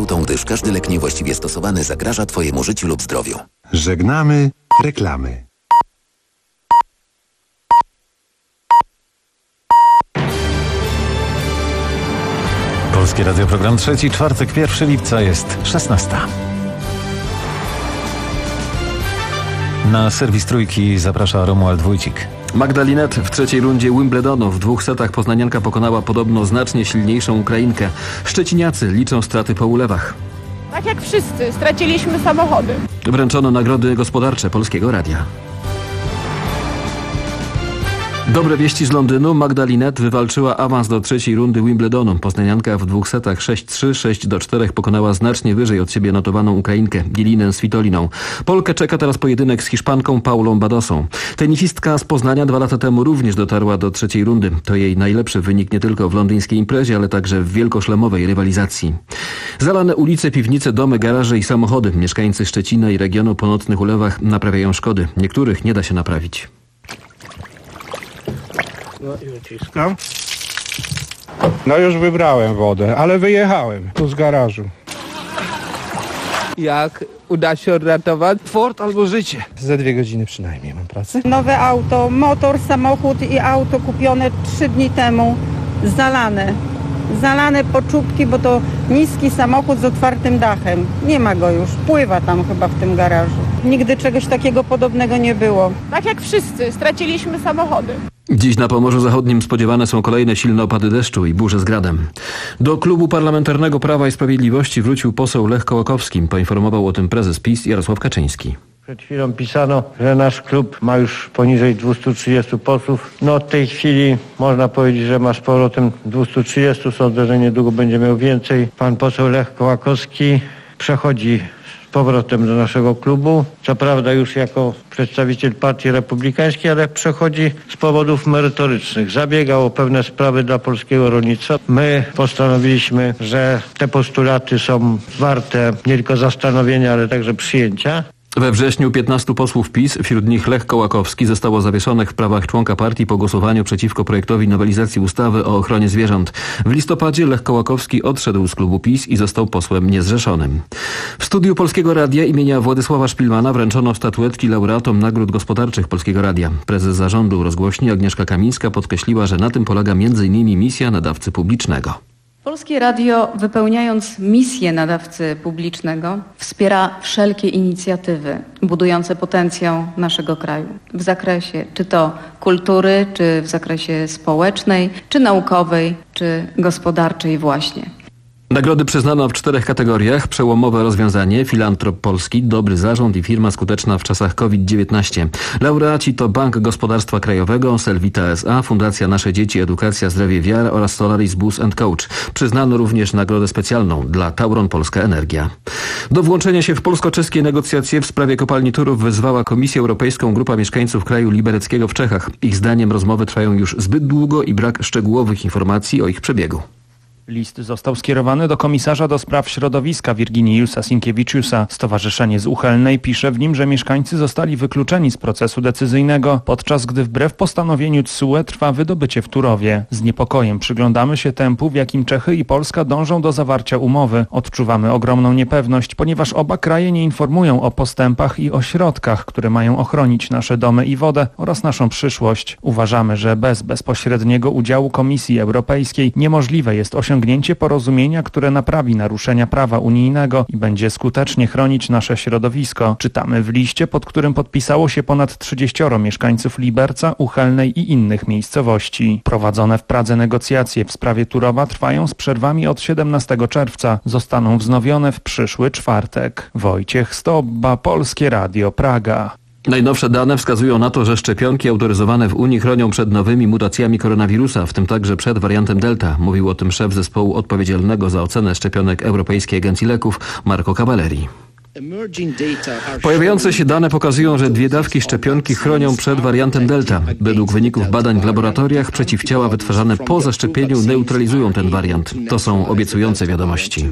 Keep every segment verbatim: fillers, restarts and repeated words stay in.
farmaceutą, gdyż każdy lek niewłaściwie stosowany zagraża Twojemu życiu lub zdrowiu. Żegnamy reklamy. Polskie Radio, program trzeci, czwartek, pierwszego lipca, jest szesnasta. Na serwis Trójki zaprasza Romuald Wójcik. Magda Linette w trzeciej rundzie Wimbledonu. W dwóch setach poznanianka pokonała podobno znacznie silniejszą Ukrainkę. Szczeciniacy liczą straty po ulewach. Tak jak wszyscy, straciliśmy samochody. Wręczono nagrody gospodarcze Polskiego Radia. Dobre wieści z Londynu. Magda Linette wywalczyła awans do trzeciej rundy Wimbledonu. Poznanianka w dwóch setach sześć trzy, sześć do czterech pokonała znacznie wyżej od siebie notowaną Ukrainkę Jelinę Svitoliną. Polkę czeka teraz pojedynek z Hiszpanką Paulą Badosą. Tenisistka z Poznania dwa lata temu również dotarła do trzeciej rundy. To jej najlepszy wynik nie tylko w londyńskiej imprezie, ale także w wielkoszlemowej rywalizacji. Zalane ulice, piwnice, domy, garaże i samochody. Mieszkańcy Szczecina i regionu po nocnych ulewach naprawiają szkody. Niektórych nie da się naprawić. No i wyciskam. No już wybrałem wodę, ale wyjechałem tu z garażu. Jak uda się odratować? Fort albo życie. Za dwie godziny przynajmniej mam pracę. Nowe auto, motor, samochód i auto kupione trzy dni temu zalane. Zalane po czubki, bo to niski samochód z otwartym dachem. Nie ma go już, pływa tam chyba w tym garażu. Nigdy czegoś takiego podobnego nie było. Tak jak wszyscy, straciliśmy samochody. Dziś na Pomorzu Zachodnim spodziewane są kolejne silne opady deszczu i burze z gradem. Do Klubu Parlamentarnego Prawa i Sprawiedliwości wrócił poseł Lech Kołakowski. Poinformował o tym prezes PiS Jarosław Kaczyński. Przed chwilą pisano, że nasz klub ma już poniżej dwieście trzydzieści posłów. No w tej chwili można powiedzieć, że ma z powrotem dwieście trzydzieści. Sądzę, że niedługo będzie miał więcej. Pan poseł Lech Kołakowski przechodzi z powrotem do naszego klubu. Co prawda już jako przedstawiciel Partii Republikańskiej, ale przechodzi z powodów merytorycznych. Zabiegał o pewne sprawy dla polskiego rolnictwa. My postanowiliśmy, że te postulaty są warte nie tylko zastanowienia, ale także przyjęcia. We wrześniu piętnastu posłów PiS, wśród nich Lech Kołakowski, zostało zawieszonych w prawach członka partii po głosowaniu przeciwko projektowi nowelizacji ustawy o ochronie zwierząt. W listopadzie Lech Kołakowski odszedł z klubu PiS i został posłem niezrzeszonym. W studiu Polskiego Radia imienia Władysława Szpilmana wręczono statuetki laureatom nagród gospodarczych Polskiego Radia. Prezes zarządu rozgłośni Agnieszka Kamińska podkreśliła, że na tym polega między innymi misja nadawcy publicznego. Polskie Radio, wypełniając misję nadawcy publicznego, wspiera wszelkie inicjatywy budujące potencjał naszego kraju w zakresie czy to kultury, czy w zakresie społecznej, czy naukowej, czy gospodarczej właśnie. Nagrody przyznano w czterech kategoriach. Przełomowe rozwiązanie, Filantrop Polski, Dobry Zarząd i firma skuteczna w czasach COVID dziewiętnaście. Laureaci to Bank Gospodarstwa Krajowego, Selvita S A, Fundacja Nasze Dzieci, Edukacja, Zdrowie, Wiara oraz Solaris Bus and Coach. Przyznano również nagrodę specjalną dla Tauron Polska Energia. Do włączenia się w polsko-czeskie negocjacje w sprawie kopalni Turów wezwała Komisję Europejską grupa mieszkańców kraju libereckiego w Czechach. Ich zdaniem rozmowy trwają już zbyt długo i brak szczegółowych informacji o ich przebiegu. List został skierowany do komisarza do spraw środowiska Virginiusa Sinkiewicziusa. Stowarzyszenie z Uchelnej pisze w nim, że mieszkańcy zostali wykluczeni z procesu decyzyjnego, podczas gdy wbrew postanowieniu T S U E trwa wydobycie w Turowie. Z niepokojem przyglądamy się tempu, w jakim Czechy i Polska dążą do zawarcia umowy. Odczuwamy ogromną niepewność, ponieważ oba kraje nie informują o postępach i o środkach, które mają ochronić nasze domy i wodę oraz naszą przyszłość. Uważamy, że bez bezpośredniego udziału Komisji Europejskiej niemożliwe jest osiągnięcie osiągnięcie porozumienia, które naprawi naruszenia prawa unijnego i będzie skutecznie chronić nasze środowisko. Czytamy w liście, pod którym podpisało się ponad trzydzieścioro mieszkańców Liberca, Uchelnej i innych miejscowości. Prowadzone w Pradze negocjacje w sprawie Turowa trwają z przerwami od siedemnastego czerwca. Zostaną wznowione w przyszły czwartek. Wojciech Stobba, Polskie Radio, Praga. Najnowsze dane wskazują na to, że szczepionki autoryzowane w Unii chronią przed nowymi mutacjami koronawirusa, w tym także przed wariantem Delta. Mówił o tym szef zespołu odpowiedzialnego za ocenę szczepionek Europejskiej Agencji Leków Marco Cavalleri. Pojawiające się dane pokazują, że dwie dawki szczepionki chronią przed wariantem Delta. Według wyników badań w laboratoriach przeciwciała wytwarzane po zaszczepieniu neutralizują ten wariant. To są obiecujące wiadomości.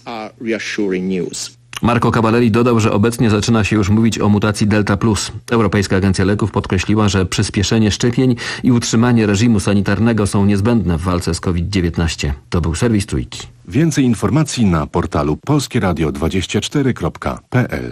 Marco Cavalleri dodał, że obecnie zaczyna się już mówić o mutacji Delta plus. Europejska Agencja Leków podkreśliła, że przyspieszenie szczepień i utrzymanie reżimu sanitarnego są niezbędne w walce z COVID dziewiętnaście. To był serwis Trójki. Więcej informacji na portalu polskieradio dwadzieścia cztery kropka p l.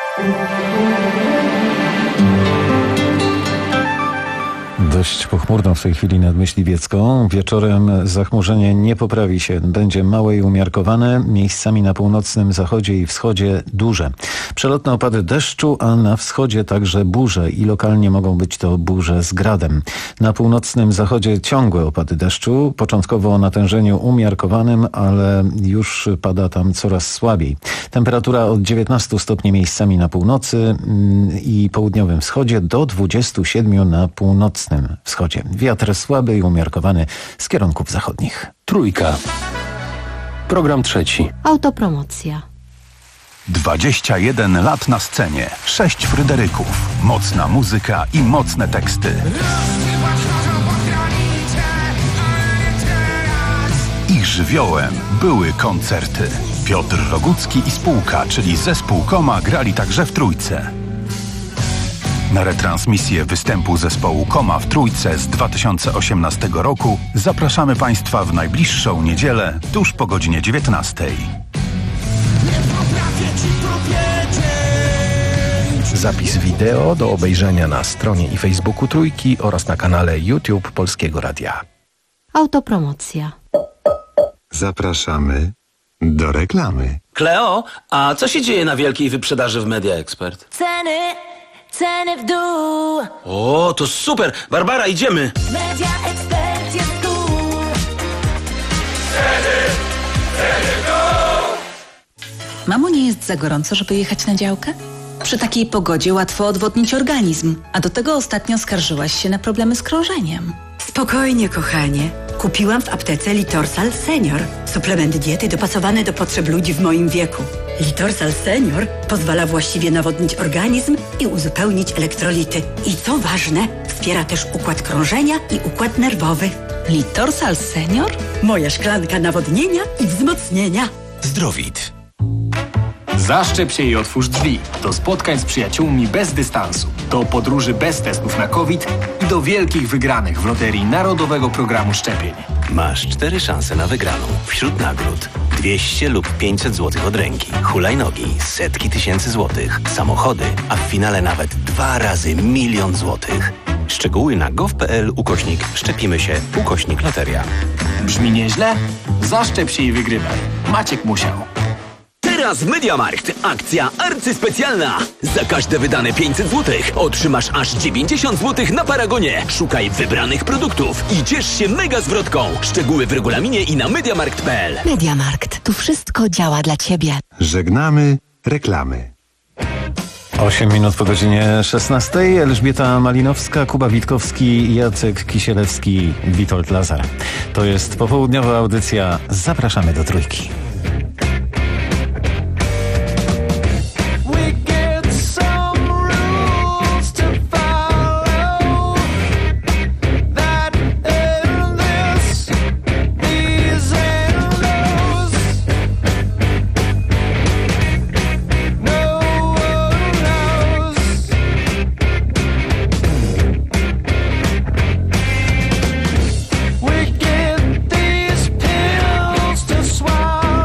Dość pochmurno w tej chwili nad Myśliwiecką. Wieczorem zachmurzenie nie poprawi się. Będzie małe i umiarkowane, miejscami na północnym zachodzie i wschodzie duże. Przelotne opady deszczu, a na wschodzie także burze i lokalnie mogą być to burze z gradem. Na północnym zachodzie ciągłe opady deszczu, początkowo o natężeniu umiarkowanym, ale już pada tam coraz słabiej. Temperatura od dziewiętnastu stopni miejscami na północy i południowym wschodzie do dwudziestu siedmiu na północnym wschodzie. Wiatr słaby i umiarkowany z kierunków zachodnich. Trójka. Program trzeci. Autopromocja. dwadzieścia jeden lat na scenie. Sześć Fryderyków. Mocna muzyka i mocne teksty. Ich żywiołem były koncerty. Piotr Rogucki i spółka, czyli zespół Koma, grali także w Trójce. Na retransmisję występu zespołu Koma w Trójce z dwa tysiące osiemnastego roku zapraszamy Państwa w najbliższą niedzielę tuż po godzinie dziewiętnastej. Zapis wideo do obejrzenia na stronie i Facebooku Trójki oraz na kanale YouTube Polskiego Radia. Autopromocja. Zapraszamy do reklamy. Kleo, a co się dzieje na wielkiej wyprzedaży w Media Expert? Ceny, ceny w dół. O, to super! Barbara, idziemy! Media Expert jest tu. Ceny, ceny w dół. Mamo, nie jest za gorąco, żeby jechać na działkę? Przy takiej pogodzie łatwo odwodnić organizm, a do tego ostatnio skarżyłaś się na problemy z krążeniem. Spokojnie, kochanie. Kupiłam w aptece Litorsal Senior. Suplement diety dopasowany do potrzeb ludzi w moim wieku. Litorsal Senior pozwala właściwie nawodnić organizm i uzupełnić elektrolity. I co ważne, wspiera też układ krążenia i układ nerwowy. Litorsal Senior? Moja szklanka nawodnienia i wzmocnienia. Zdrowit. Zaszczep się i otwórz drzwi. Do spotkań z przyjaciółmi bez dystansu. Do podróży bez testów na COVID i do wielkich wygranych w loterii Narodowego Programu Szczepień. Masz cztery szanse na wygraną. Wśród nagród dwieście lub pięćset złotych od ręki, hulajnogi, setki tysięcy złotych, samochody, a w finale nawet dwa razy milion złotych. Szczegóły na gov.pl ukośnik szczepimy się ukośnik loteria. Brzmi nieźle? Zaszczep się i wygrywaj. Maciek musiał. Teraz w MediaMarkt akcja arcyspecjalna. Za każde wydane pięćset złotych otrzymasz aż dziewięćdziesiąt złotych na Paragonie. Szukaj wybranych produktów i ciesz się mega zwrotką. Szczegóły w regulaminie i na mediamarkt kropka p l. MediaMarkt. Tu wszystko działa dla Ciebie. Żegnamy reklamy. osiem minut po godzinie szesnastej. Elżbieta Malinowska, Kuba Witkowski, Jacek Kisielewski, Witold Lazar. To jest popołudniowa audycja. Zapraszamy do Trójki. We get these pills to swallow.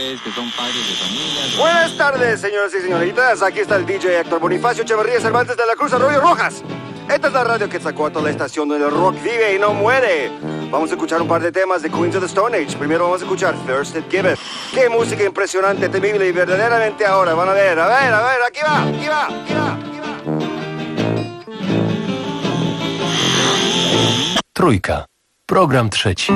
Buenas tardes, señores y señoritas. Aquí está el D J Héctor Bonifacio Echeverría Cervantes de la Cruz Arroyo Rojas. Esta es la radio Quetzalcóatl, la estación donde el rock vive y no muere. Vamos a escuchar un par de temas de Queens of the Stone Age. Primero vamos a escuchar Thirsted Gibbet. Qué música impresionante, temible y verdaderamente ahora. Van a ver, a ver, a ver, aquí va, aquí va, aquí va, aquí va. Trójka. Program trzeci.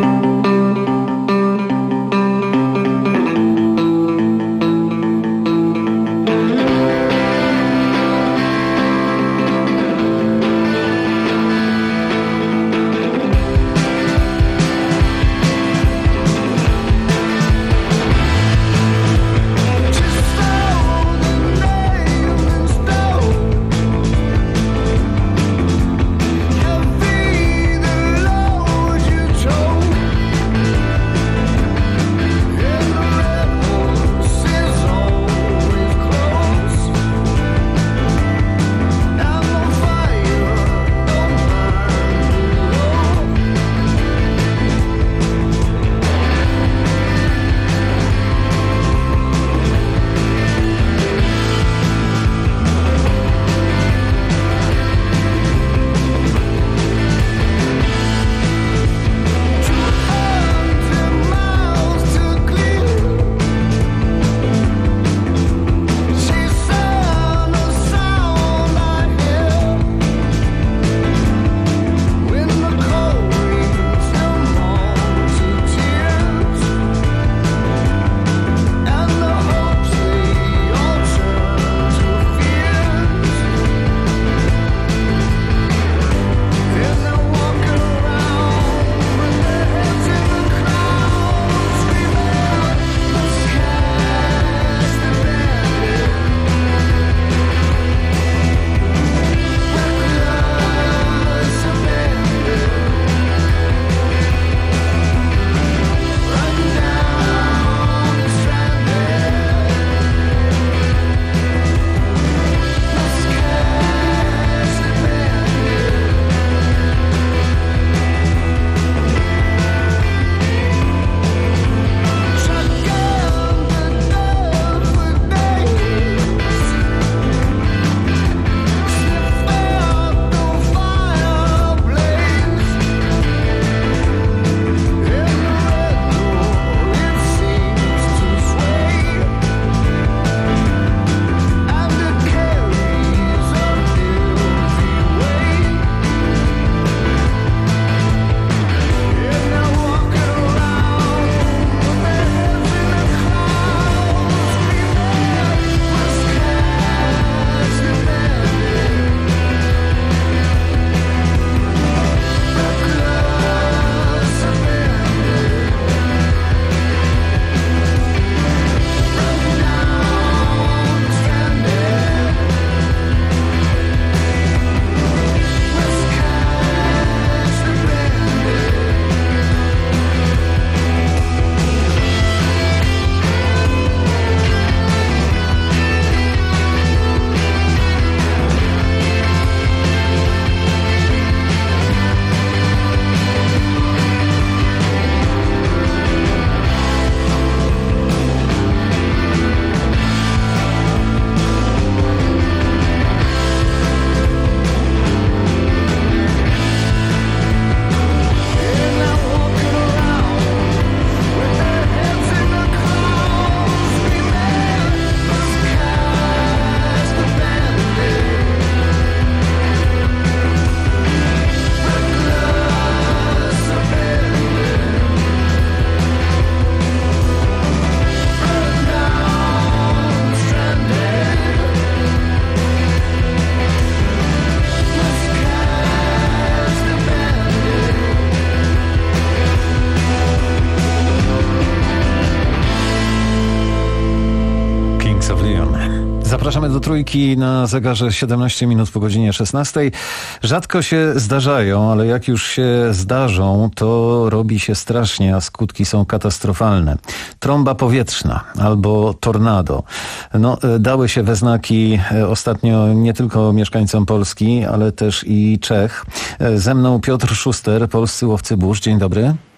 Zapraszamy do Trójki na zegarze siedemnaście minut po godzinie szesnastej. Rzadko się zdarzają, ale jak już się zdarzą, to robi się strasznie, a skutki są katastrofalne. Trąba powietrzna albo tornado. No, dały się we znaki ostatnio nie tylko mieszkańcom Polski, ale też i Czech. Ze mną Piotr Szuster, polscy łowcy burz. Dzień dobry.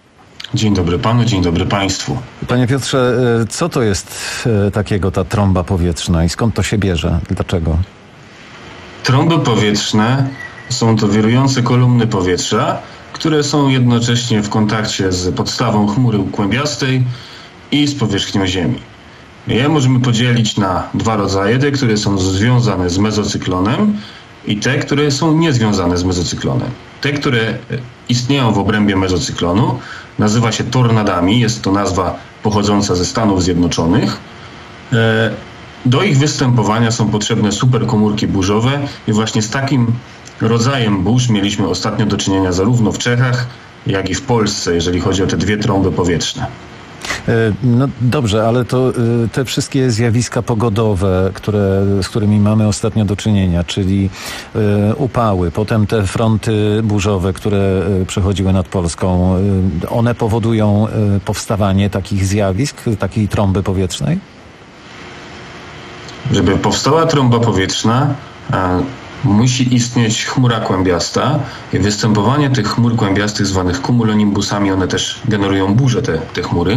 Dzień dobry panu, dzień dobry państwu. Panie Piotrze, co to jest takiego ta trąba powietrzna i skąd to się bierze? Dlaczego? Trąby powietrzne są to wirujące kolumny powietrza, które są jednocześnie w kontakcie z podstawą chmury kłębiastej i z powierzchnią Ziemi. Je możemy podzielić na dwa rodzaje, te, które są związane z mezocyklonem i te, które są niezwiązane z mezocyklonem. Te, które istnieją w obrębie mezocyklonu, nazywa się tornadami, jest to nazwa pochodząca ze Stanów Zjednoczonych. Do ich występowania są potrzebne superkomórki burzowe i właśnie z takim rodzajem burz mieliśmy ostatnio do czynienia zarówno w Czechach, jak i w Polsce, jeżeli chodzi o te dwie trąby powietrzne. No dobrze, ale to te wszystkie zjawiska pogodowe, które, z którymi mamy ostatnio do czynienia, czyli upały, potem te fronty burzowe, które przechodziły nad Polską, one powodują powstawanie takich zjawisk, takiej trąby powietrznej? Żeby powstała trąba powietrzna, musi istnieć chmura kłębiasta i występowanie tych chmur kłębiastych zwanych cumulonimbusami, one też generują burze, te, te chmury.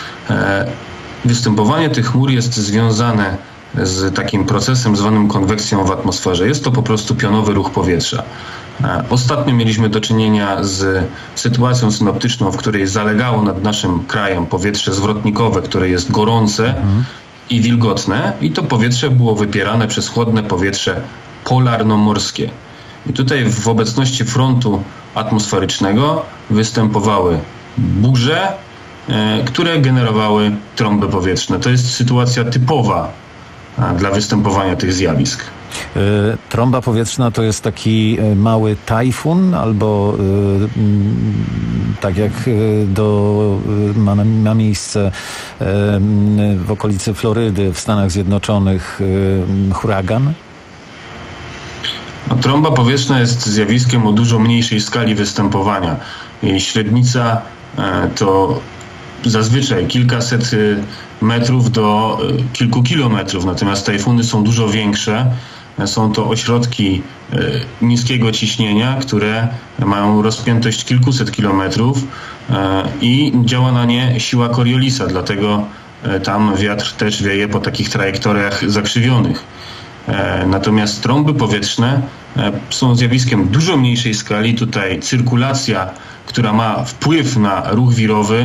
Występowanie tych chmur jest związane z takim procesem zwanym konwekcją w atmosferze. Jest to po prostu pionowy ruch powietrza. Ostatnio mieliśmy do czynienia z sytuacją synoptyczną, w której zalegało nad naszym krajem powietrze zwrotnikowe, które jest gorące mhm. i wilgotne i to powietrze było wypierane przez chłodne powietrze polarno-morskie. I tutaj w obecności frontu atmosferycznego występowały burze, e, które generowały trąby powietrzne. To jest sytuacja typowa a, dla występowania tych zjawisk. Y, trąba powietrzna to jest taki mały tajfun albo y, y, tak jak y, do, y, ma, ma miejsce y, w okolicy Florydy w Stanach Zjednoczonych y, huragan? No, trąba powietrzna jest zjawiskiem o dużo mniejszej skali występowania. Jej średnica e, to zazwyczaj kilkaset metrów do e, kilku kilometrów, natomiast tajfuny są dużo większe. E, są to ośrodki e, niskiego ciśnienia, które mają rozpiętość kilkuset kilometrów e, i działa na nie siła Coriolisa, dlatego e, tam wiatr też wieje po takich trajektoriach zakrzywionych. Natomiast trąby powietrzne są zjawiskiem dużo mniejszej skali. Tutaj cyrkulacja, która ma wpływ na ruch wirowy,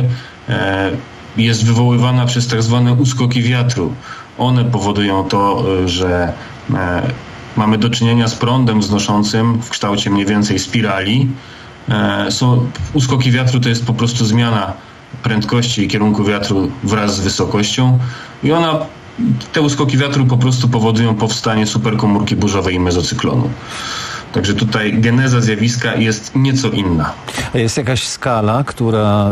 jest wywoływana przez tak zwane uskoki wiatru. One powodują to, że mamy do czynienia z prądem znoszącym w kształcie mniej więcej spirali. Są, uskoki wiatru to jest po prostu zmiana prędkości i kierunku wiatru wraz z wysokością i ona Te uskoki wiatru po prostu powodują powstanie superkomórki burzowej i mezocyklonu. Także tutaj geneza zjawiska jest nieco inna. Jest jakaś skala, która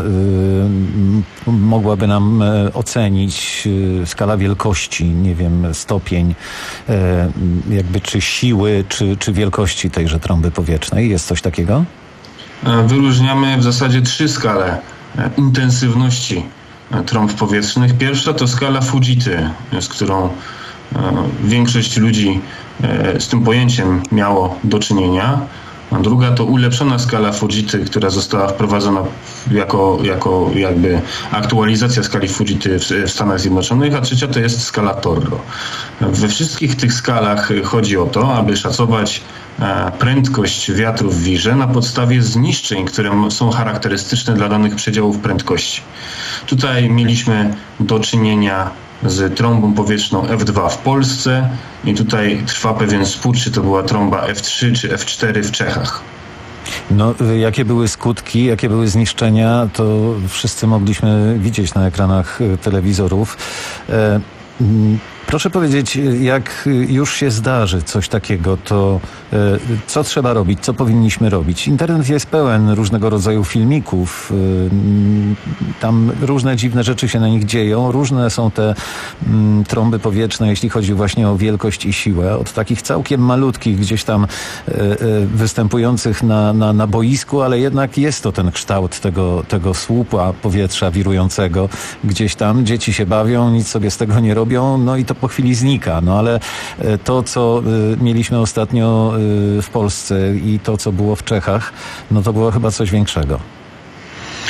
y, mogłaby nam y, ocenić y, skala wielkości, nie wiem, stopień y, jakby czy siły, czy, czy wielkości tejże trąby powietrznej? Jest coś takiego? Wyróżniamy w zasadzie trzy skale intensywności trąb powietrznych. Pierwsza to skala Fujity, z którą większość ludzi z tym pojęciem miało do czynienia. A druga to ulepszona skala Fujity, która została wprowadzona jako, jako jakby aktualizacja skali Fujity w, w Stanach Zjednoczonych, a trzecia to jest skala Torro. We wszystkich tych skalach chodzi o to, aby szacować prędkość wiatru w wirze na podstawie zniszczeń, które są charakterystyczne dla danych przedziałów prędkości. Tutaj mieliśmy do czynienia z trąbą powietrzną F dwa w Polsce i tutaj trwa pewien spór, czy to była trąba F trzy czy F cztery w Czechach. No, jakie były skutki, jakie były zniszczenia, to wszyscy mogliśmy widzieć na ekranach telewizorów. E, Proszę powiedzieć, jak już się zdarzy coś takiego, to co trzeba robić, co powinniśmy robić? Internet jest pełen różnego rodzaju filmików, tam różne dziwne rzeczy się na nich dzieją, różne są te trąby powietrzne, jeśli chodzi właśnie o wielkość i siłę, od takich całkiem malutkich, gdzieś tam występujących na, na, na boisku, ale jednak jest to ten kształt tego, tego słupa powietrza wirującego gdzieś tam, dzieci się bawią, nic sobie z tego nie robią, no i to po chwili znika, no ale to, co mieliśmy ostatnio w Polsce i to, co było w Czechach, no to było chyba coś większego.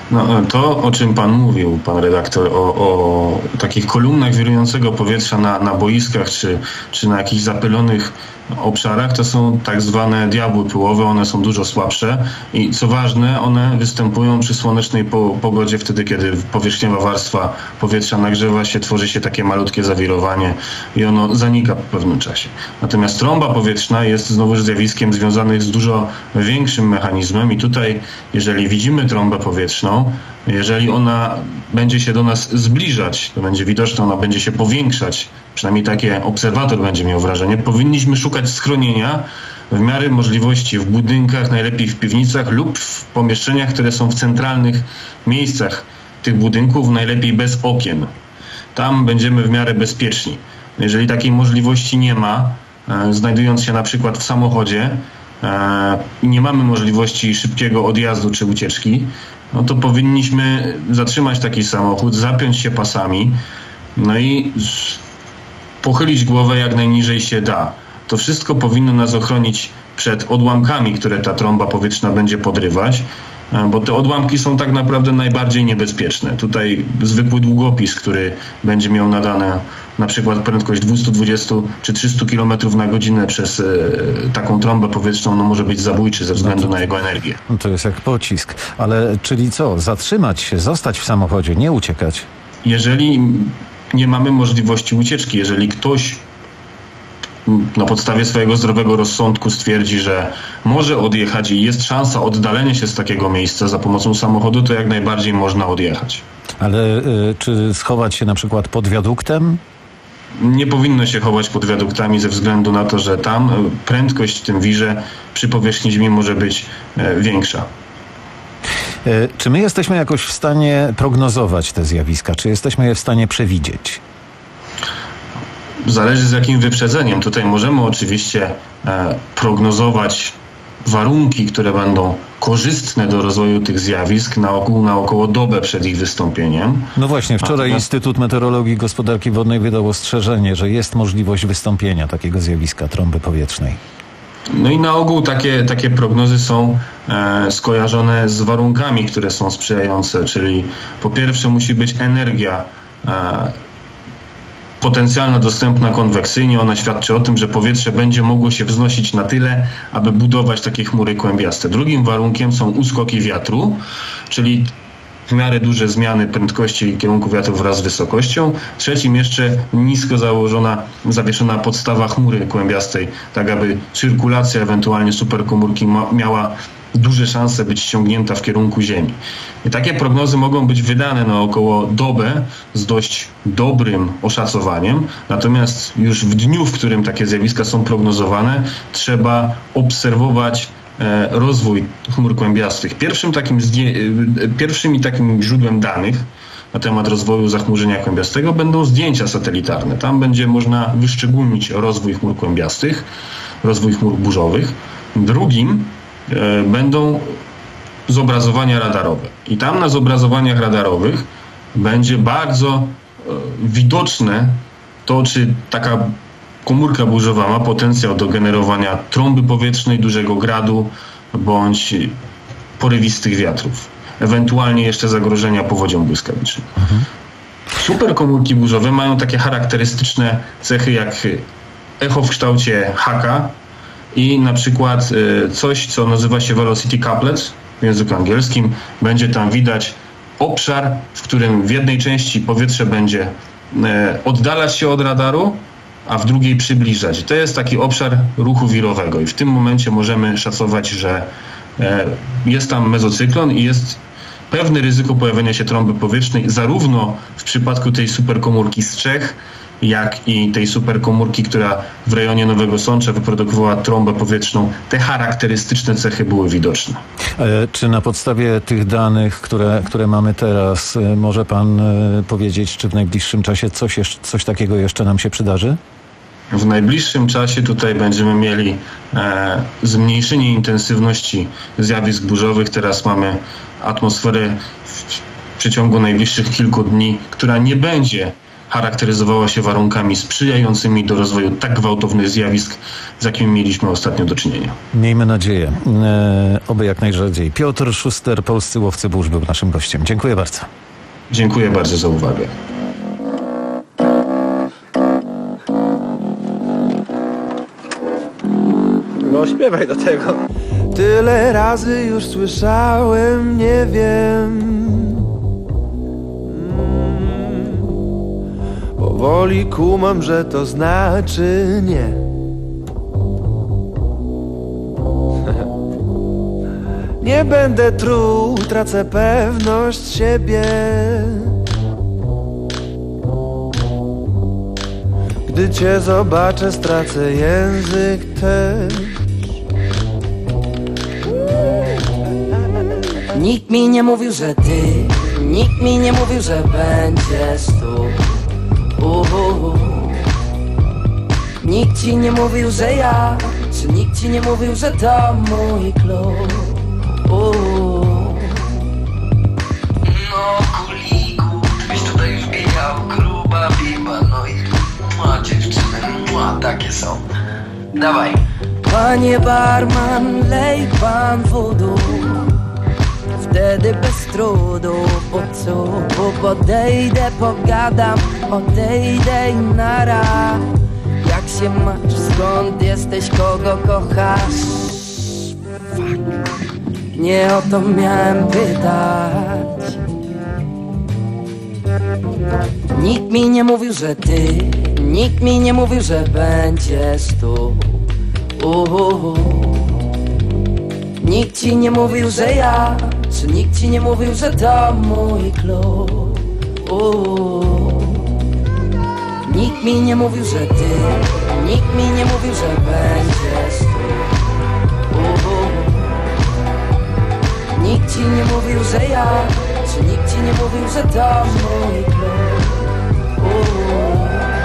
No, to, o czym pan mówił, pan redaktor, o, o takich kolumnach wirującego powietrza na, na boiskach czy, czy na jakichś zapylonych obszarach, to są tak zwane diabły pyłowe, one są dużo słabsze i co ważne, one występują przy słonecznej po, pogodzie, wtedy kiedy powierzchniowa warstwa powietrza nagrzewa się, tworzy się takie malutkie zawirowanie i ono zanika po pewnym czasie. Natomiast trąba powietrzna jest znowuż zjawiskiem związanym z dużo większym mechanizmem i tutaj, jeżeli widzimy trąbę powietrzną, jeżeli ona będzie się do nas zbliżać, to będzie widoczne, ona będzie się powiększać, przynajmniej takie obserwator będzie miał wrażenie, powinniśmy szukać schronienia w miarę możliwości w budynkach, najlepiej w piwnicach lub w pomieszczeniach, które są w centralnych miejscach tych budynków, najlepiej bez okien. Tam będziemy w miarę bezpieczni. Jeżeli takiej możliwości nie ma, e, znajdując się na przykład w samochodzie, e, nie mamy możliwości szybkiego odjazdu czy ucieczki, no to powinniśmy zatrzymać taki samochód, zapiąć się pasami, no i pochylić głowę jak najniżej się da. To wszystko powinno nas ochronić przed odłamkami, które ta trąba powietrzna będzie podrywać, bo te odłamki są tak naprawdę najbardziej niebezpieczne. Tutaj zwykły długopis, który będzie miał nadane na przykład prędkość dwieście dwadzieścia czy trzysta kilometrów na godzinę przez e, taką trąbę powietrzną, no może być zabójczy ze względu no to, na jego energię. No to jest jak pocisk. Ale czyli co? Zatrzymać się, zostać w samochodzie, nie uciekać? Jeżeli nie mamy możliwości ucieczki, jeżeli ktoś na podstawie swojego zdrowego rozsądku stwierdzi, że może odjechać i jest szansa oddalenia się z takiego miejsca za pomocą samochodu, to jak najbardziej można odjechać. Ale y, czy schować się na przykład pod wiaduktem? Nie powinno się chować pod wiaduktami ze względu na to, że tam prędkość w tym wirze przy powierzchni ziemi może być e, większa. Y, czy my jesteśmy jakoś w stanie prognozować te zjawiska? Czy jesteśmy je w stanie przewidzieć? Zależy z jakim wyprzedzeniem. Tutaj możemy oczywiście e, prognozować warunki, które będą korzystne do rozwoju tych zjawisk na około, na około dobę przed ich wystąpieniem. No właśnie, wczoraj Natomiast... Instytut Meteorologii i Gospodarki Wodnej wydał ostrzeżenie, że jest możliwość wystąpienia takiego zjawiska trąby powietrznej. No i na ogół takie, takie prognozy są e, skojarzone z warunkami, które są sprzyjające, czyli po pierwsze musi być energia e, potencjalna dostępna konwekcyjnie. Ona świadczy o tym, że powietrze będzie mogło się wznosić na tyle, aby budować takie chmury kłębiaste. Drugim warunkiem są uskoki wiatru, czyli w miarę duże zmiany prędkości i kierunku wiatru wraz z wysokością. Trzecim jeszcze nisko założona, zawieszona podstawa chmury kłębiastej, tak aby cyrkulacja ewentualnie superkomórki ma, miała duże szanse być ściągnięta w kierunku Ziemi. I takie prognozy mogą być wydane na około dobę z dość dobrym oszacowaniem, natomiast już w dniu, w którym takie zjawiska są prognozowane, trzeba obserwować e, rozwój chmur kłębiastych. Pierwszym takim, zdję- pierwszym i takim źródłem danych na temat rozwoju zachmurzenia kłębiastego będą zdjęcia satelitarne. Tam będzie można wyszczególnić rozwój chmur kłębiastych, rozwój chmur burzowych. Drugim e, będą zobrazowania radarowe. I tam na zobrazowaniach radarowych będzie bardzo e, widoczne to, czy taka komórka burzowa ma potencjał do generowania trąby powietrznej, dużego gradu bądź porywistych wiatrów. Ewentualnie jeszcze zagrożenia powodzią błyskawiczną. Mhm. Superkomórki burzowe mają takie charakterystyczne cechy jak echo w kształcie haka i na przykład e, coś, co nazywa się velocity couplets w języku angielskim. Będzie tam widać obszar, w którym w jednej części powietrze będzie e, oddalać się od radaru, a w drugiej przybliżać. I to jest taki obszar ruchu wirowego i w tym momencie możemy szacować, że e, jest tam mezocyklon i jest pewne ryzyko pojawienia się trąby powietrznej zarówno w przypadku tej superkomórki z Czech, jak i tej superkomórki, która w rejonie Nowego Sącza wyprodukowała trąbę powietrzną. Te charakterystyczne cechy były widoczne. E, czy na podstawie tych danych, które, które mamy teraz, e, może pan e, powiedzieć, czy w najbliższym czasie coś, jeszcze, coś takiego jeszcze nam się przydarzy? W najbliższym czasie tutaj będziemy mieli e, zmniejszenie intensywności zjawisk burzowych. Teraz mamy atmosferę w przeciągu najbliższych kilku dni, która nie będzie charakteryzowała się warunkami sprzyjającymi do rozwoju tak gwałtownych zjawisk, z jakimi mieliśmy ostatnio do czynienia. Miejmy nadzieję. E, oby jak najrzadziej. Piotr Szuster, Polscy Łowcy Burz, był naszym gościem. Dziękuję bardzo. Dziękuję bardzo za uwagę. No śpiewaj do tego. Tyle razy już słyszałem, nie wiem. Mm. Powoli kumam, że to znaczy nie. Nie będę truł, tracę pewność siebie. Gdy cię zobaczę, stracę język też. Nikt mi nie mówił, że ty, nikt mi nie mówił, że będziesz tu. Uhu. Nikt ci nie mówił, że ja, czy nikt ci nie mówił, że to mój klub. Uhu. No kuliku, byś tutaj już biegał, gruba biba, no i ma dziewczyny, ma takie są. Dawaj. Panie barman, lej pan wodu. Wtedy bez trudu, po cupu podejdę, pogadam, odejdę i nara. Jak się masz, skąd jesteś, kogo kochasz? Nie o to miałem pytać. Nikt mi nie mówił, że ty, nikt mi nie mówił, że będziesz tu. Uhuhu. Nikt ci nie mówił, że ja, czy nikt ci nie mówił, że to mój klub. Uuu. Nikt mi nie mówił, że ty, nikt mi nie mówił, że będziesz tu. Uuu. Nikt ci nie mówił, że ja, czy nikt ci nie mówił, że to mój klub. Uuu.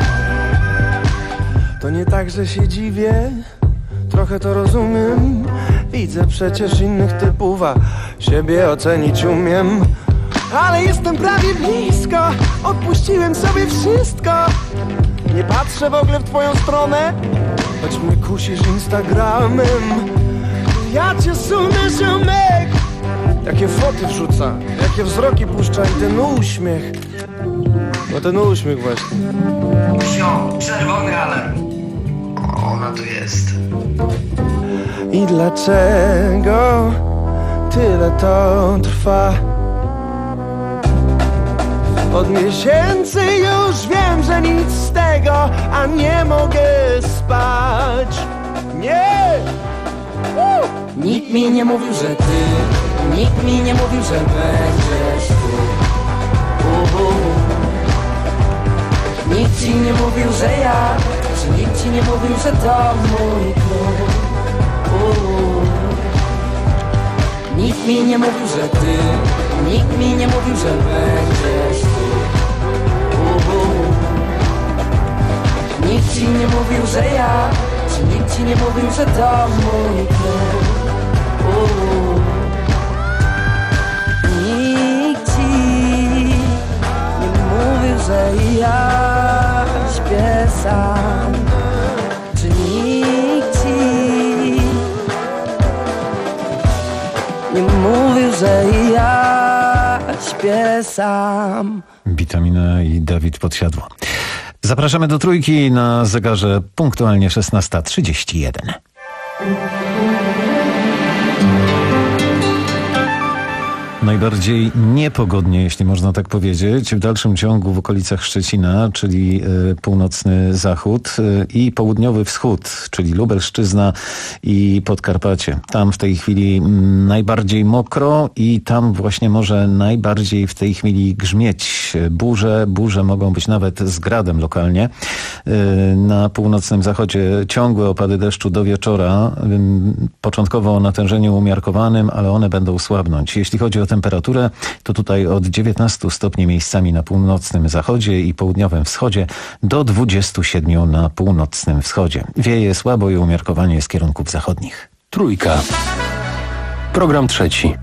To nie tak, że się dziwię, trochę to rozumiem. Widzę przecież innych typów, a siebie ocenić umiem. Ale jestem prawie blisko, odpuściłem sobie wszystko. Nie patrzę w ogóle w twoją stronę, choć mnie kusisz Instagramem. Ja cię sunę, ziomek. Jakie foty wrzuca, jakie wzroki puszcza i ten uśmiech. No ten uśmiech właśnie. Wsio, czerwony alarm. Ona tu jest. I dlaczego tyle to trwa? Od miesięcy już wiem, że nic z tego, a nie mogę spać. Nie! Uh! Nikt mi nie mówił, że ty, nikt mi nie mówił, że będziesz tu. Uhu. Nikt ci nie mówił, że ja, że nikt ci nie mówił, że to mój klub. Uhu. Nikt mi nie mówił, że ty, nikt mi nie mówił, że będziesz tu. Uhu. Nikt ci nie mówił, że ja, czy nikt ci nie mówił, że to mój klub. Uhu. Nikt ci nie mówił, że ja śpię sam. Czy nikt ci nie mówił, że ja śpię sam. Witamina i Dawid Podsiadło. Zapraszamy do Trójki, na zegarze punktualnie szesnasta trzydzieści jeden. Najbardziej niepogodnie, jeśli można tak powiedzieć, w dalszym ciągu w okolicach Szczecina, czyli y, północny zachód y, i południowy wschód, czyli Lubelszczyzna i Podkarpacie. Tam w tej chwili m, najbardziej mokro i tam właśnie może najbardziej w tej chwili grzmieć. Burze, burze mogą być nawet z gradem lokalnie. Y, na północnym zachodzie ciągłe opady deszczu do wieczora, y, początkowo o natężeniu umiarkowanym, ale one będą słabnąć. Jeśli chodzi o temperaturę, to tutaj od dziewiętnastu stopni miejscami na północnym zachodzie i południowym wschodzie do dwudziestu siedmiu na północnym wschodzie. Wieje słabo i umiarkowanie z kierunków zachodnich. Trójka. Program trzeci.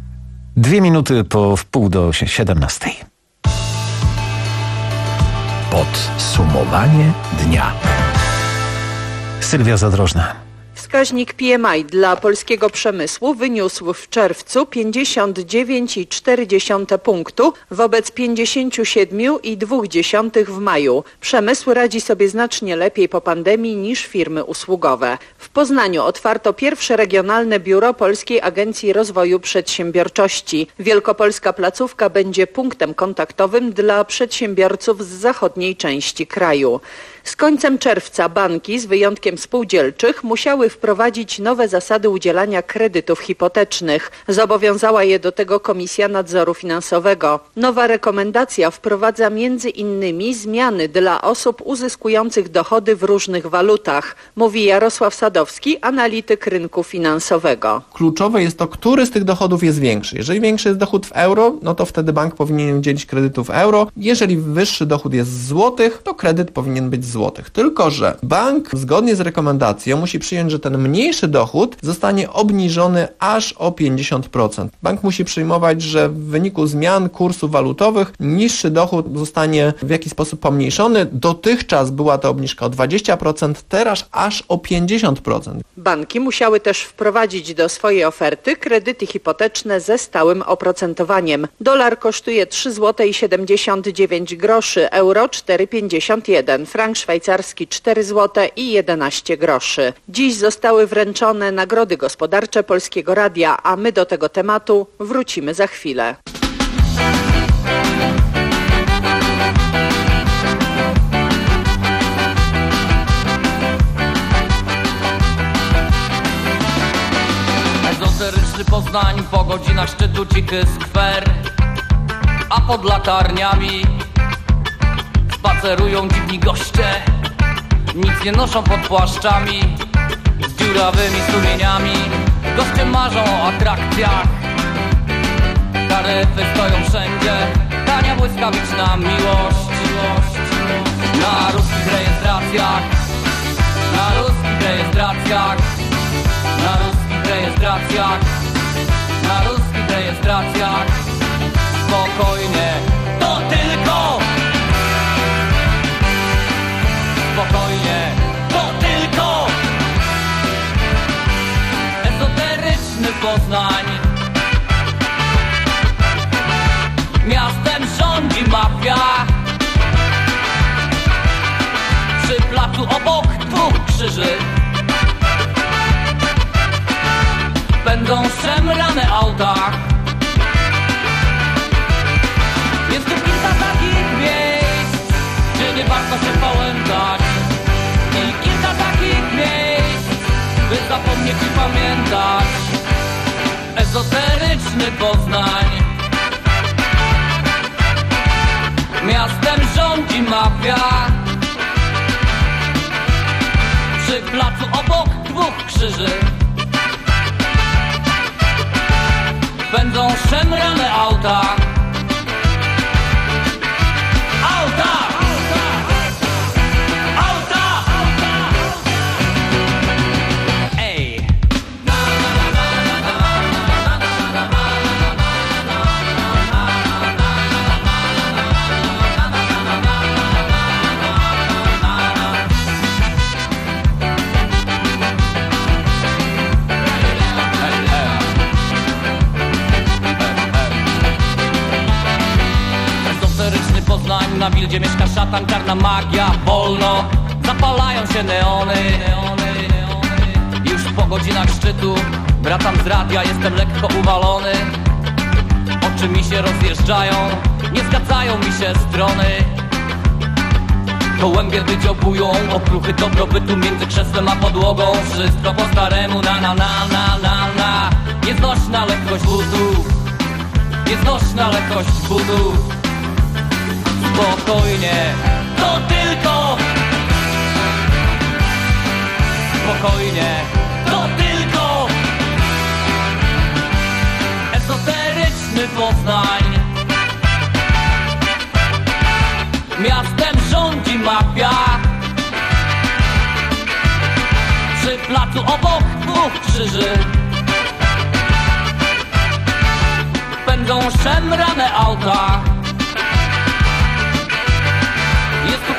Dwie minuty po wpół do siedemnastej. Podsumowanie dnia. Sylwia Zadrożna. Wskaźnik P M I dla polskiego przemysłu wyniósł w czerwcu pięćdziesiąt dziewięć i cztery dziesiąte punktu wobec pięćdziesiąt siedem i dwa dziesiąte w maju. Przemysł radzi sobie znacznie lepiej po pandemii niż firmy usługowe. W Poznaniu otwarto pierwsze regionalne biuro Polskiej Agencji Rozwoju Przedsiębiorczości. Wielkopolska placówka będzie punktem kontaktowym dla przedsiębiorców z zachodniej części kraju. Z końcem czerwca banki, z wyjątkiem spółdzielczych, musiały wprowadzić nowe zasady udzielania kredytów hipotecznych. Zobowiązała je do tego Komisja Nadzoru Finansowego. Nowa rekomendacja wprowadza między innymi zmiany dla osób uzyskujących dochody w różnych walutach, mówi Jarosław Sadowski, analityk rynku finansowego. Kluczowe jest to, który z tych dochodów jest większy. Jeżeli większy jest dochód w euro, no to wtedy bank powinien udzielić kredytu w euro. Jeżeli wyższy dochód jest w złotych, to kredyt powinien być złotych. Tylko że bank zgodnie z rekomendacją musi przyjąć, że ten mniejszy dochód zostanie obniżony aż o pięćdziesiąt procent. Bank musi przyjmować, że w wyniku zmian kursów walutowych niższy dochód zostanie w jakiś sposób pomniejszony. Dotychczas była to obniżka o dwadzieścia procent, teraz aż o pięćdziesiąt procent. Banki musiały też wprowadzić do swojej oferty kredyty hipoteczne ze stałym oprocentowaniem. Dolar kosztuje trzy złote i siedemdziesiąt dziewięć groszy, euro cztery pięćdziesiąt jeden, frank szwajcarski cztery złote i jedenaście groszy. Dziś zostały wręczone nagrody gospodarcze Polskiego Radia, a my do tego tematu wrócimy za chwilę. Ezoteryczny Poznań, po godzinach szczytu cichy skwer, a pod latarniami spacerują dziwni goście. Nic nie noszą pod płaszczami z dziurawymi strumieniami. Goście marzą o atrakcjach, taryfy stoją wszędzie, tania błyskawiczna miłość. Na ruskich rejestracjach, na ruskich rejestracjach, na ruskich rejestracjach, na ruskich rejestracjach. Spokojnie, to tylko spokojnie, to tylko ezoteryczny Poznań. Miastem rządzi mafia. Przy placu obok dwóch krzyży będą szemrane auta. Jest tu kilka takich miejsc, gdzie nie warto się pałętać, i kilka takich miejsc, by zapomnieć i pamiętać. Ezoteryczny Poznań. Miastem rządzi mafia. Przy placu obok dwóch krzyży będą szemrane auta. Auta! Auta! Ej! Poznań, na Wildzie mieszka szatan, czarna magia, wolno zapalają się neony. Już po godzinach szczytu wracam z radia, jestem lekko uwalony. Oczy mi się rozjeżdżają, nie zgadzają mi się strony. Gołębie wydziobują okruchy dobrobytu między krzesłem a podłogą. Wszystko po staremu, na na na na na na. Nieznośna lekkość butów, nieznośna lekkość butów. Spokojnie, to tylko spokojnie, to tylko ezoteryczny Poznań. Miastem rządzi mafia. Przy placu obok dwóch krzyży będą szemrane auta. Jest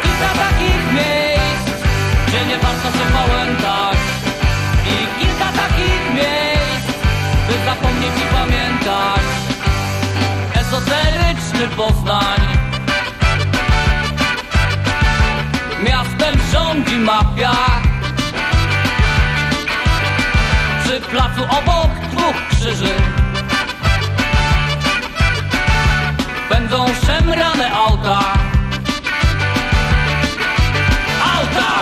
Poznań. Miastem rządzi mafia. Przy placu obok dwóch krzyży będą szemrane auta. Auta!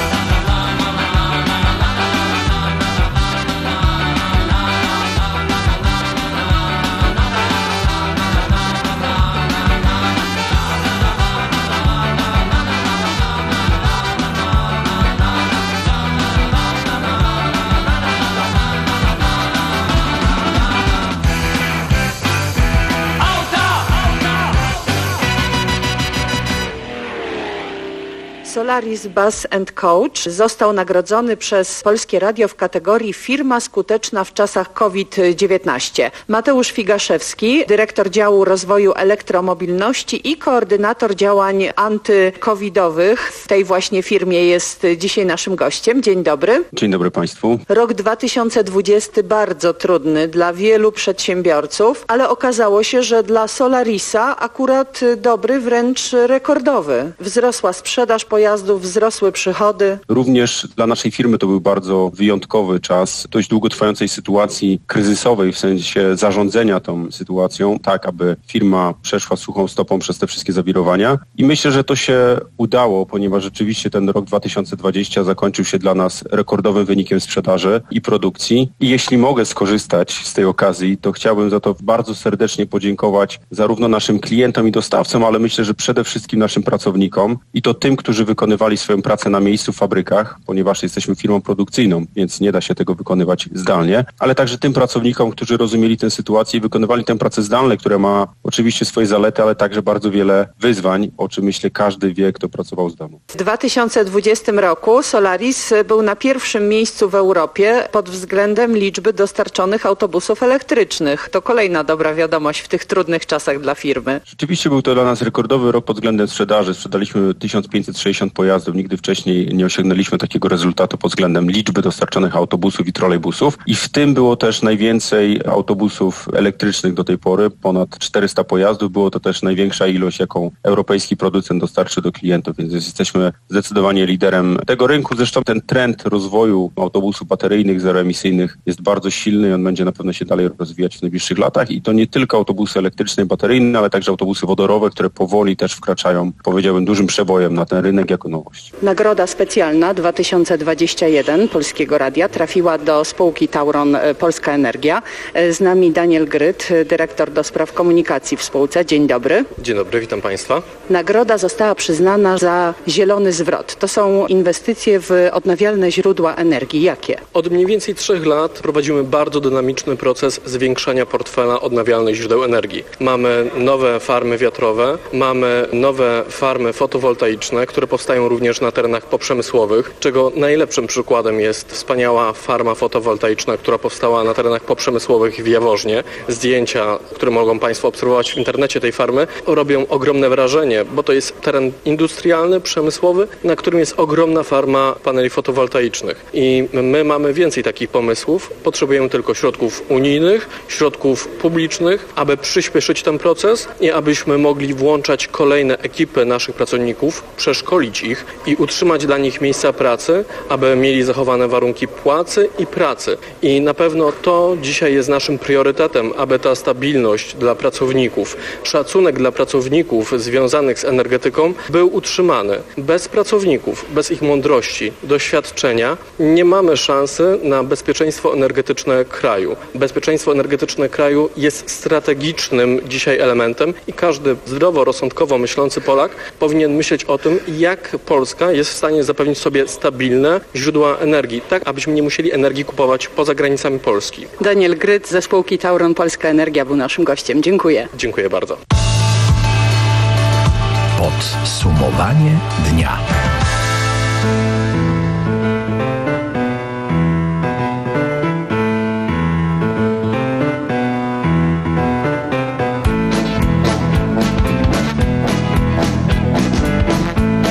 Solaris Bus and Coach został nagrodzony przez Polskie Radio w kategorii Firma skuteczna w czasach kowid dziewiętnaście. Mateusz Figaszewski, dyrektor działu rozwoju elektromobilności i koordynator działań antykowidowych w tej właśnie firmie jest dzisiaj naszym gościem. Dzień dobry. Dzień dobry Państwu. Rok dwa tysiące dwudziesty bardzo trudny dla wielu przedsiębiorców, ale okazało się, że dla Solarisa akurat dobry, wręcz rekordowy. Wzrosła sprzedaż pojazdów, wzrosły przychody. Również dla naszej firmy to był bardzo wyjątkowy czas dość długotrwającej sytuacji kryzysowej w sensie zarządzania tą sytuacją, tak aby firma przeszła suchą stopą przez te wszystkie zawirowania. I myślę, że to się udało, ponieważ rzeczywiście ten rok dwa tysiące dwudziesty zakończył się dla nas rekordowym wynikiem sprzedaży i produkcji. I jeśli mogę skorzystać z tej okazji, to chciałbym za to bardzo serdecznie podziękować zarówno naszym klientom i dostawcom, ale myślę, że przede wszystkim naszym pracownikom i to tym, którzy wykonywali swoją pracę na miejscu w fabrykach, ponieważ jesteśmy firmą produkcyjną, więc nie da się tego wykonywać zdalnie, ale także tym pracownikom, którzy rozumieli tę sytuację i wykonywali tę pracę zdalną, która ma oczywiście swoje zalety, ale także bardzo wiele wyzwań, o czym myślę każdy wie, kto pracował z domu. W dwa tysiące dwudziestym roku Solaris był na pierwszym miejscu w Europie pod względem liczby dostarczonych autobusów elektrycznych. To kolejna dobra wiadomość w tych trudnych czasach dla firmy. Rzeczywiście był to dla nas rekordowy rok pod względem sprzedaży. Sprzedaliśmy tysiąc pięćset sześćdziesiąt pojazdów. Nigdy wcześniej nie osiągnęliśmy takiego rezultatu pod względem liczby dostarczonych autobusów i trolejbusów. I w tym było też najwięcej autobusów elektrycznych do tej pory, ponad czterysta pojazdów. Było to też największa ilość, jaką europejski producent dostarczy do klientów, więc jesteśmy zdecydowanie liderem tego rynku. Zresztą ten trend rozwoju autobusów bateryjnych, zeroemisyjnych jest bardzo silny i on będzie na pewno się dalej rozwijać w najbliższych latach. I to nie tylko autobusy elektryczne i bateryjne, ale także autobusy wodorowe, które powoli też wkraczają, powiedziałbym, dużym przebojem na ten rynek jako nowość. Nagroda specjalna dwa tysiące dwudziesty jeden Polskiego Radia trafiła do spółki Tauron Polska Energia. Z nami Daniel Gryt, dyrektor do spraw komunikacji w spółce. Dzień dobry. Dzień dobry, witam Państwa. Nagroda została przyznana za zielony zwrot. To są inwestycje w odnawialne źródła energii. Jakie? Od mniej więcej trzech lat prowadzimy bardzo dynamiczny proces zwiększania portfela odnawialnych źródeł energii. Mamy nowe farmy wiatrowe, mamy nowe farmy fotowoltaiczne, które powstają również na terenach poprzemysłowych, czego najlepszym przykładem jest wspaniała farma fotowoltaiczna, która powstała na terenach poprzemysłowych w Jaworznie. Zdjęcia, które mogą Państwo obserwować w internecie tej farmy, robią ogromne wrażenie, bo to jest teren industrialny, przemysłowy, na którym jest ogromna farma paneli fotowoltaicznych. I my mamy więcej takich pomysłów. Potrzebujemy tylko środków unijnych, środków publicznych, aby przyspieszyć ten proces i abyśmy mogli włączać kolejne ekipy naszych pracowników, przeszkolić ich i utrzymać dla nich miejsca pracy, aby mieli zachowane warunki płacy i pracy. I na pewno to dzisiaj jest naszym priorytetem, aby ta stabilność dla pracowników, szacunek dla pracowników związanych z energetyką był utrzymany. Bez pracowników, bez ich mądrości, doświadczenia nie mamy szansy na bezpieczeństwo energetyczne kraju. Bezpieczeństwo energetyczne kraju jest strategicznym dzisiaj elementem i każdy zdroworozsądkowo myślący Polak powinien myśleć o tym, jak Polska jest w stanie zapewnić sobie stabilne źródła energii, tak abyśmy nie musieli energii kupować poza granicami Polski. Daniel Gryt ze spółki Tauron Polska Energia był naszym gościem. Dziękuję. Dziękuję bardzo. Podsumowanie dnia.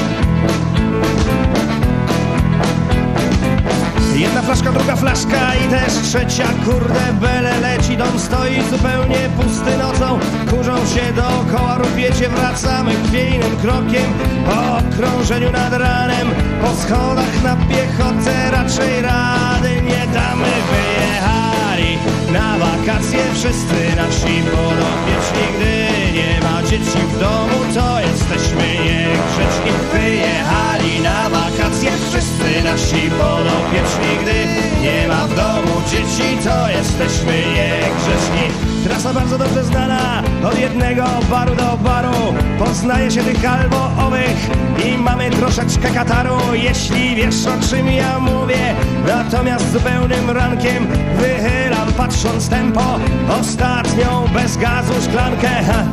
Jedna flaszka, druga flaszka i też trzecia, kurde bele leci. Dom stoi zupełnie pusty nocą, kurzą się dookoła, rupiecie. Wracamy chwiejnym krokiem po okrążeniu nad ranem. Po schodach na piechotę raczej rady nie damy. Wyjechali na wakacje wszyscy nasi podopieczni. Gdy nie ma dzieci w domu, to jesteśmy niegrzeczni. Wyjechali na wakacje wszyscy nasi podopieczni. Gdy nie ma w domu dzieci, to jesteśmy niegrzeczni. Trasa bardzo dobrze znana, od jednego baru do baru. Poznaje się tych albo owych i mamy troszeczkę kataru. Jeśli wiesz, o czym ja mówię, natomiast zupełnym rankiem wychylam, patrząc tempo, ostatnią bez gazu szklankę. Ha.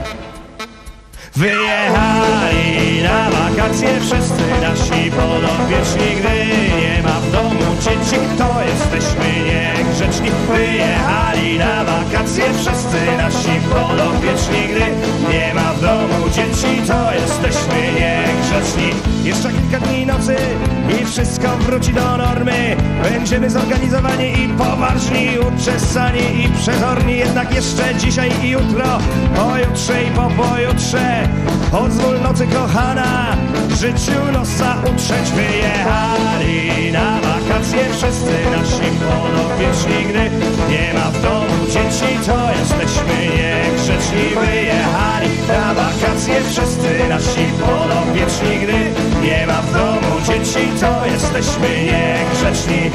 Wyjechali na wakacje wszyscy nasi podopieczni. Gdy nie ma w domu dzieci, to jesteśmy niegrzeczni. Wyjechali na wakacje wszyscy nasi podopieczni. Gdy nie ma w domu dzieci, to jesteśmy niegrzeczni. Jeszcze kilka dni nocy i wszystko wróci do normy. Będziemy zorganizowani i poważni, uczesani i przezorni. Jednak jeszcze dzisiaj i jutro, pojutrze i po pojutrze, pozwól nocy kochana, życiu nosa utrzeć. Wyjechali na wakacje wszyscy nasi podopieczni. Gdy nie ma w domu dzieci, to jesteśmy niegrzeczni. Wyjechali na wakacje wszyscy nasi podopieczni. Gdy nie ma w domu dzieci, to jesteśmy niegrzeczni.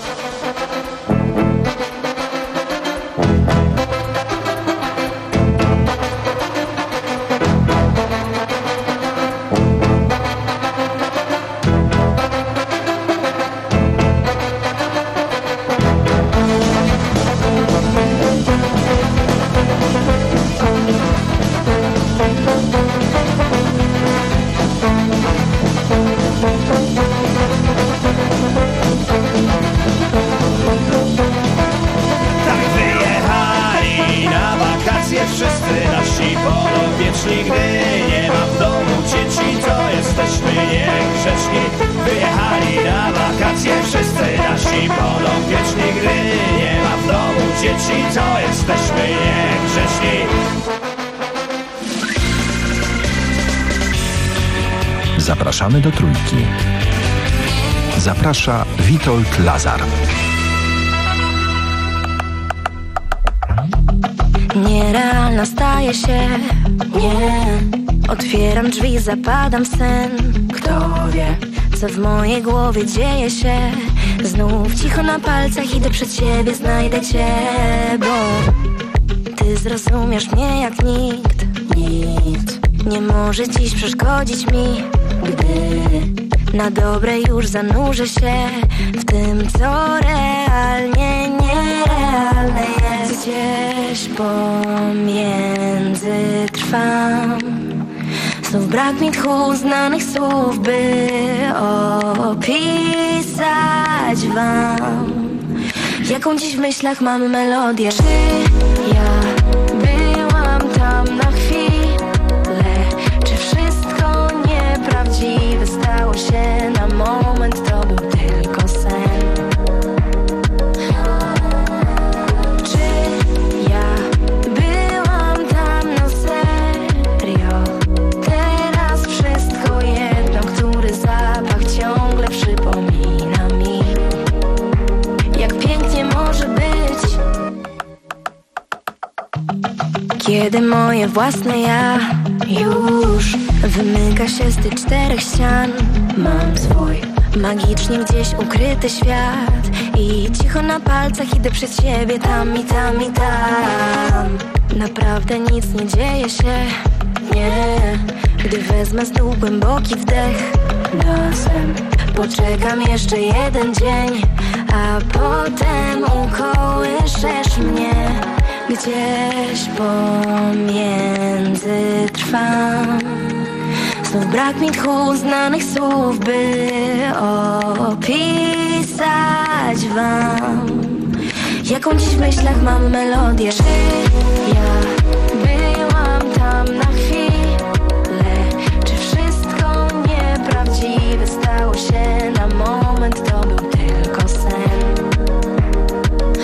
Zapraszamy do Trójki. Zaprasza Witold Lazar. Nierealna staje się, nie. Otwieram drzwi, zapadam w sen. Kto wie, co w mojej głowie dzieje się. Znów cicho na palcach idę przed siebie, znajdę cię, bo ty zrozumiesz mnie jak nikt. Nic nie może dziś przeszkodzić mi, gdy na dobre już zanurzę się w tym, co realnie nierealne jest. Gdzieś pomiędzy trwam, znów brak mi tchu znanych słów, by opisać wam, jaką dziś w myślach mam melodię. Czy ja byłam tam na chwilę, czy wszystko nieprawdziwe stało się na moment, to był tylko sen? Czy ja byłam tam na serio? Teraz wszystko jedno, który zapach ciągle przypomina mi, jak pięknie może być, kiedy moje własne ja już wymyka się z tych czterech ścian. Mam swój magicznie gdzieś ukryty świat i cicho na palcach idę przed siebie tam i tam i tam. Naprawdę nic nie dzieje się, nie. Gdy wezmę z dół głęboki wdech, nosem poczekam jeszcze jeden dzień, a potem ukołyszesz mnie. Gdzieś pomiędzy trwam, znów brak mi tchu znanych słów, by opisać wam, jaką dziś w myślach mam melodię. Czy ja byłam tam na chwilę, czy wszystko nieprawdziwe stało się na moment, to był tylko sen?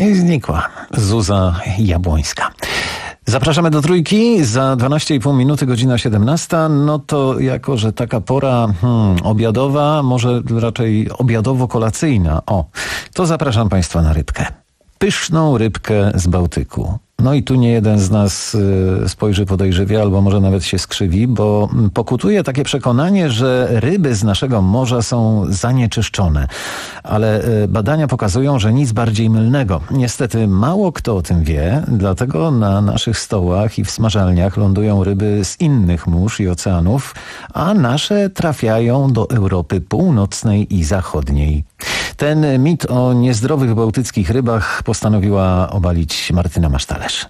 I znikła Zuza Jabłońska. Zapraszamy do Trójki. Za dwanaście i pół minuty, godzina siedemnasta. No to jako, że taka pora hmm, obiadowa, może raczej obiadowo-kolacyjna. O, to zapraszam Państwa na rybkę. Pyszną rybkę z Bałtyku. No i tu nie jeden z nas y, spojrzy podejrzliwie, albo może nawet się skrzywi, bo pokutuje takie przekonanie, że ryby z naszego morza są zanieczyszczone. Ale y, badania pokazują, że nic bardziej mylnego. Niestety mało kto o tym wie, dlatego na naszych stołach i w smażalniach lądują ryby z innych mórz i oceanów, a nasze trafiają do Europy Północnej i Zachodniej. Ten mit o niezdrowych bałtyckich rybach postanowiła obalić Martyna Masztalerz.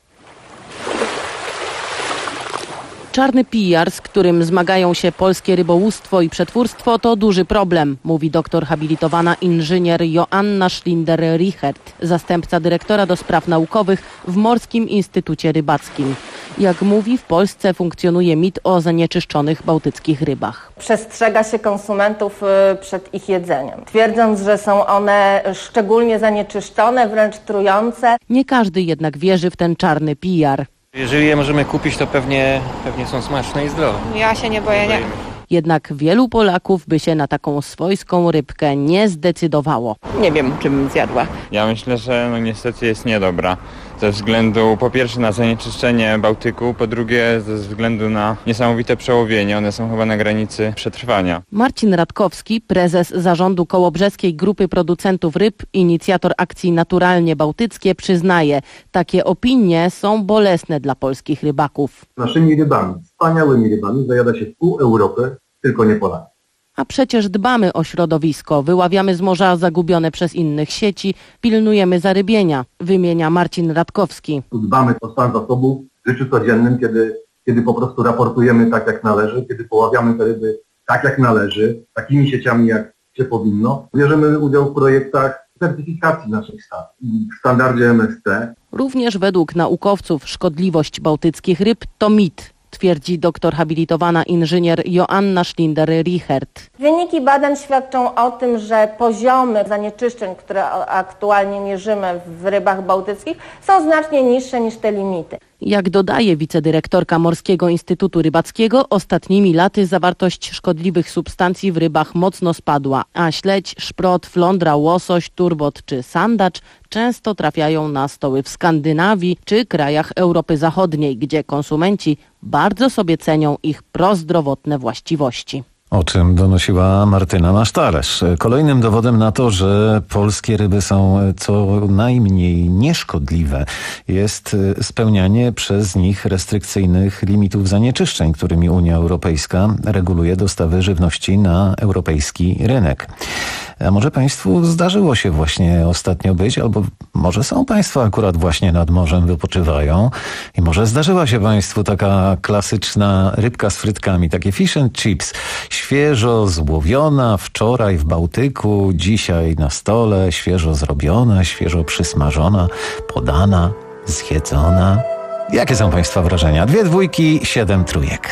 Czarny pijar, z którym zmagają się polskie rybołówstwo i przetwórstwo, to duży problem, mówi doktor habilitowana inżynier Joanna Schlinder-Richert, zastępca dyrektora do spraw naukowych w Morskim Instytucie Rybackim. Jak mówi, w Polsce funkcjonuje mit o zanieczyszczonych bałtyckich rybach. Przestrzega się konsumentów przed ich jedzeniem, twierdząc, że są one szczególnie zanieczyszczone, wręcz trujące. Nie każdy jednak wierzy w ten czarny pijar. Jeżeli je możemy kupić, to pewnie, pewnie są smaczne i zdrowe. Ja się nie boję, nie. Jednak wielu Polaków by się na taką swojską rybkę nie zdecydowało. Nie wiem, czy bym zjadła. Ja myślę, że no niestety jest niedobra. Ze względu po pierwsze na zanieczyszczenie Bałtyku, po drugie ze względu na niesamowite przełowienie. One są chyba na granicy przetrwania. Marcin Radkowski, prezes zarządu Kołobrzeskiej Grupy Producentów Ryb, inicjator akcji Naturalnie Bałtyckie, przyznaje, takie opinie są bolesne dla polskich rybaków. Naszymi rybami, wspaniałymi rybami zajada się pół Europy, tylko nie Polacy. A przecież dbamy o środowisko, wyławiamy z morza zagubione przez innych sieci, pilnujemy zarybienia, wymienia Marcin Radkowski. Dbamy o stan zasobów w życiu codziennym, kiedy, kiedy po prostu raportujemy tak jak należy, kiedy poławiamy te ryby tak jak należy, takimi sieciami jak się powinno. Bierzemy udział w projektach certyfikacji naszych stacji w standardzie M S C. Również według naukowców szkodliwość bałtyckich ryb to mit, twierdzi doktor habilitowana inżynier Joanna Schlinder-Richert. Wyniki badań świadczą o tym, że poziomy zanieczyszczeń, które aktualnie mierzymy w rybach bałtyckich, są znacznie niższe niż te limity. Jak dodaje wicedyrektorka Morskiego Instytutu Rybackiego, ostatnimi laty zawartość szkodliwych substancji w rybach mocno spadła, a śledź, szprot, flądra, łosoś, turbot czy sandacz często trafiają na stoły w Skandynawii czy krajach Europy Zachodniej, gdzie konsumenci bardzo sobie cenią ich prozdrowotne właściwości. O czym donosiła Martyna Masztalerz. Kolejnym dowodem na to, że polskie ryby są co najmniej nieszkodliwe, jest spełnianie przez nich restrykcyjnych limitów zanieczyszczeń, którymi Unia Europejska reguluje dostawy żywności na europejski rynek. A może Państwu zdarzyło się właśnie ostatnio być, albo może są Państwo akurat właśnie nad morzem, wypoczywają i może zdarzyła się Państwu taka klasyczna rybka z frytkami, takie fish and chips, świeżo złowiona wczoraj w Bałtyku, dzisiaj na stole, świeżo zrobiona, świeżo przysmażona, podana, zjedzona. Jakie są Państwa wrażenia? Dwie dwójki, siedem trójek.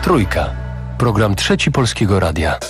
Trójka. Program Trzeci Polskiego Radia.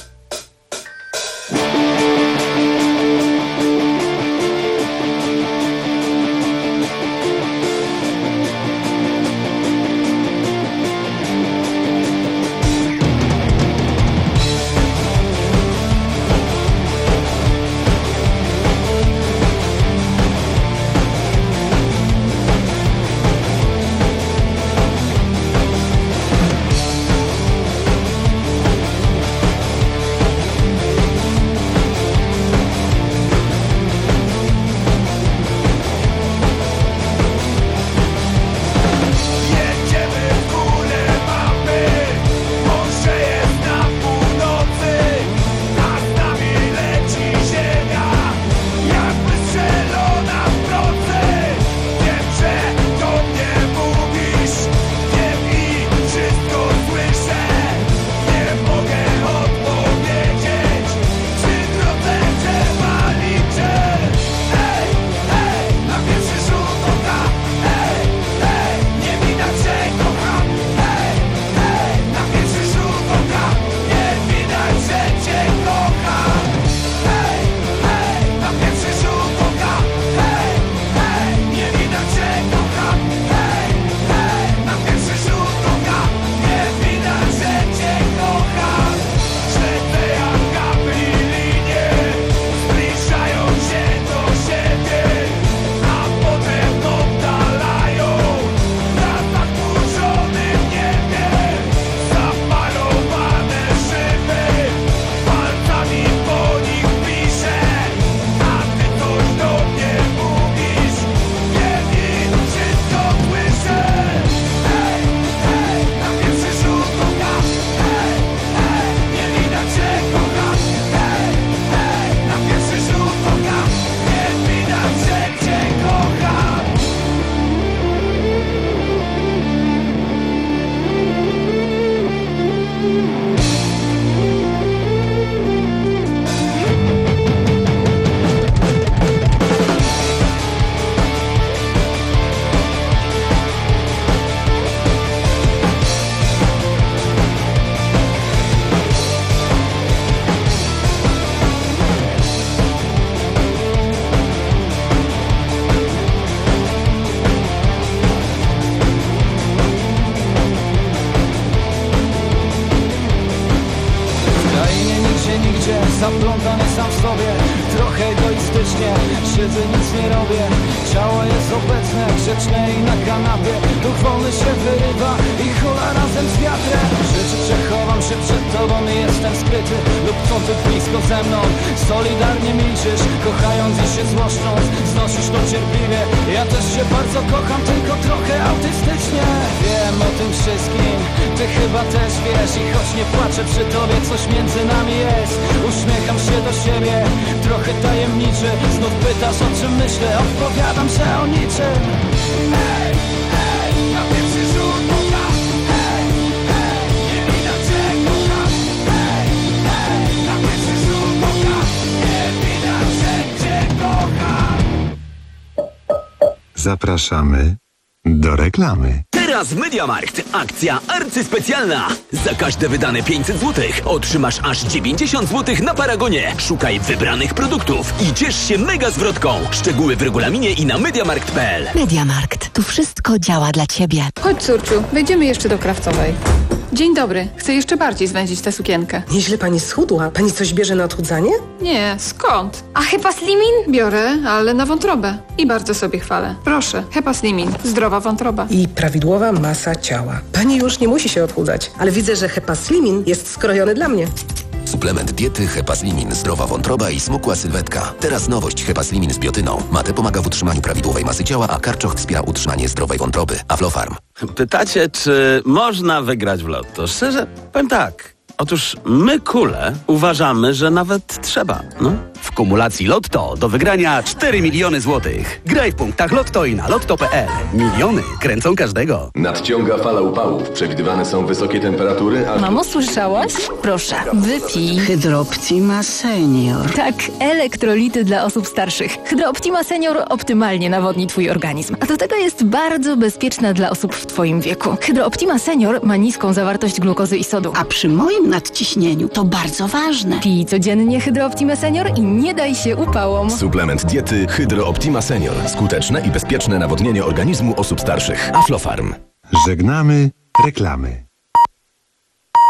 Zaplątany sam w sobie, trochę egoistycznie siedzę, nic nie robię. Ciało jest obecne, grzeczne i na kanapie. Duch wolny się wyrywa i hula razem z wiatrem. Rzeczy przechowam się przed tobą i jestem skryty. Lub co ty blisko ze mną, solidarnie milczysz, kochając i się złoszcząc, znosisz to cierpliwie. Ja też się bardzo kocham, tylko trochę autystycznie. Wiem o tym wszystkim, ty chyba też wiesz. I choć nie płaczę przy tobie, coś między nami jest. Uśmiecham się do siebie, trochę tajemniczy. Znów pytasz, o czym myślę, odpowiadam, że o niczym. Ej, ej, na pierwszy rzut oka. Ej, ej, nie widać, że kocham. Ej, ej, na pierwszy rzut oka. Nie widać, że cię kocham. Zapraszamy do reklamy. Teraz w MediaMarkt akcja arcyspecjalna. Za każde wydane pięćset złotych otrzymasz aż dziewięćdziesiąt złotych na Paragonie. Szukaj wybranych produktów i ciesz się mega zwrotką. Szczegóły w regulaminie i na mediamarkt kropka p l. MediaMarkt. Tu wszystko działa dla Ciebie. Chodź, córciu, wejdziemy jeszcze do Krawcowej. Dzień dobry. Chcę jeszcze bardziej zwędzić tę sukienkę. Nieźle pani schudła. Pani coś bierze na odchudzanie? Nie, skąd? A Hepaslimin? Biorę, ale na wątrobę. I bardzo sobie chwalę. Proszę, Hepaslimin. Zdrowa wątroba. I prawidłowa masa ciała. Pani już nie musi się odchudzać, ale widzę, że Hepaslimin jest skrojony dla mnie. Suplement diety Hepaslimin, zdrowa wątroba i smukła sylwetka. Teraz nowość Hepaslimin z biotyną. Mate pomaga w utrzymaniu prawidłowej masy ciała, a karczoch wspiera utrzymanie zdrowej wątroby. Aflofarm. Pytacie, czy można wygrać w lotto? Szczerze, powiem tak. Otóż my, kule, uważamy, że nawet trzeba. No. W kumulacji Lotto do wygrania cztery miliony złotych. Graj w punktach Lotto i na lotto kropka p l. Miliony kręcą każdego. Nadciąga fala upałów. Przewidywane są wysokie temperatury, a... Mamo, słyszałaś? Proszę, wypij. Hydrooptima Senior. Tak, elektrolity dla osób starszych. Hydrooptima Senior optymalnie nawodni Twój organizm. A do tego jest bardzo bezpieczna dla osób w Twoim wieku. Hydrooptima Senior ma niską zawartość glukozy i sodu. A przy moim nadciśnieniu to bardzo ważne. Pij codziennie Hydrooptima Senior i nie daj się upałom. Suplement diety Hydrooptima Senior. Skuteczne i bezpieczne nawodnienie organizmu osób starszych. Aflofarm. Żegnamy reklamy.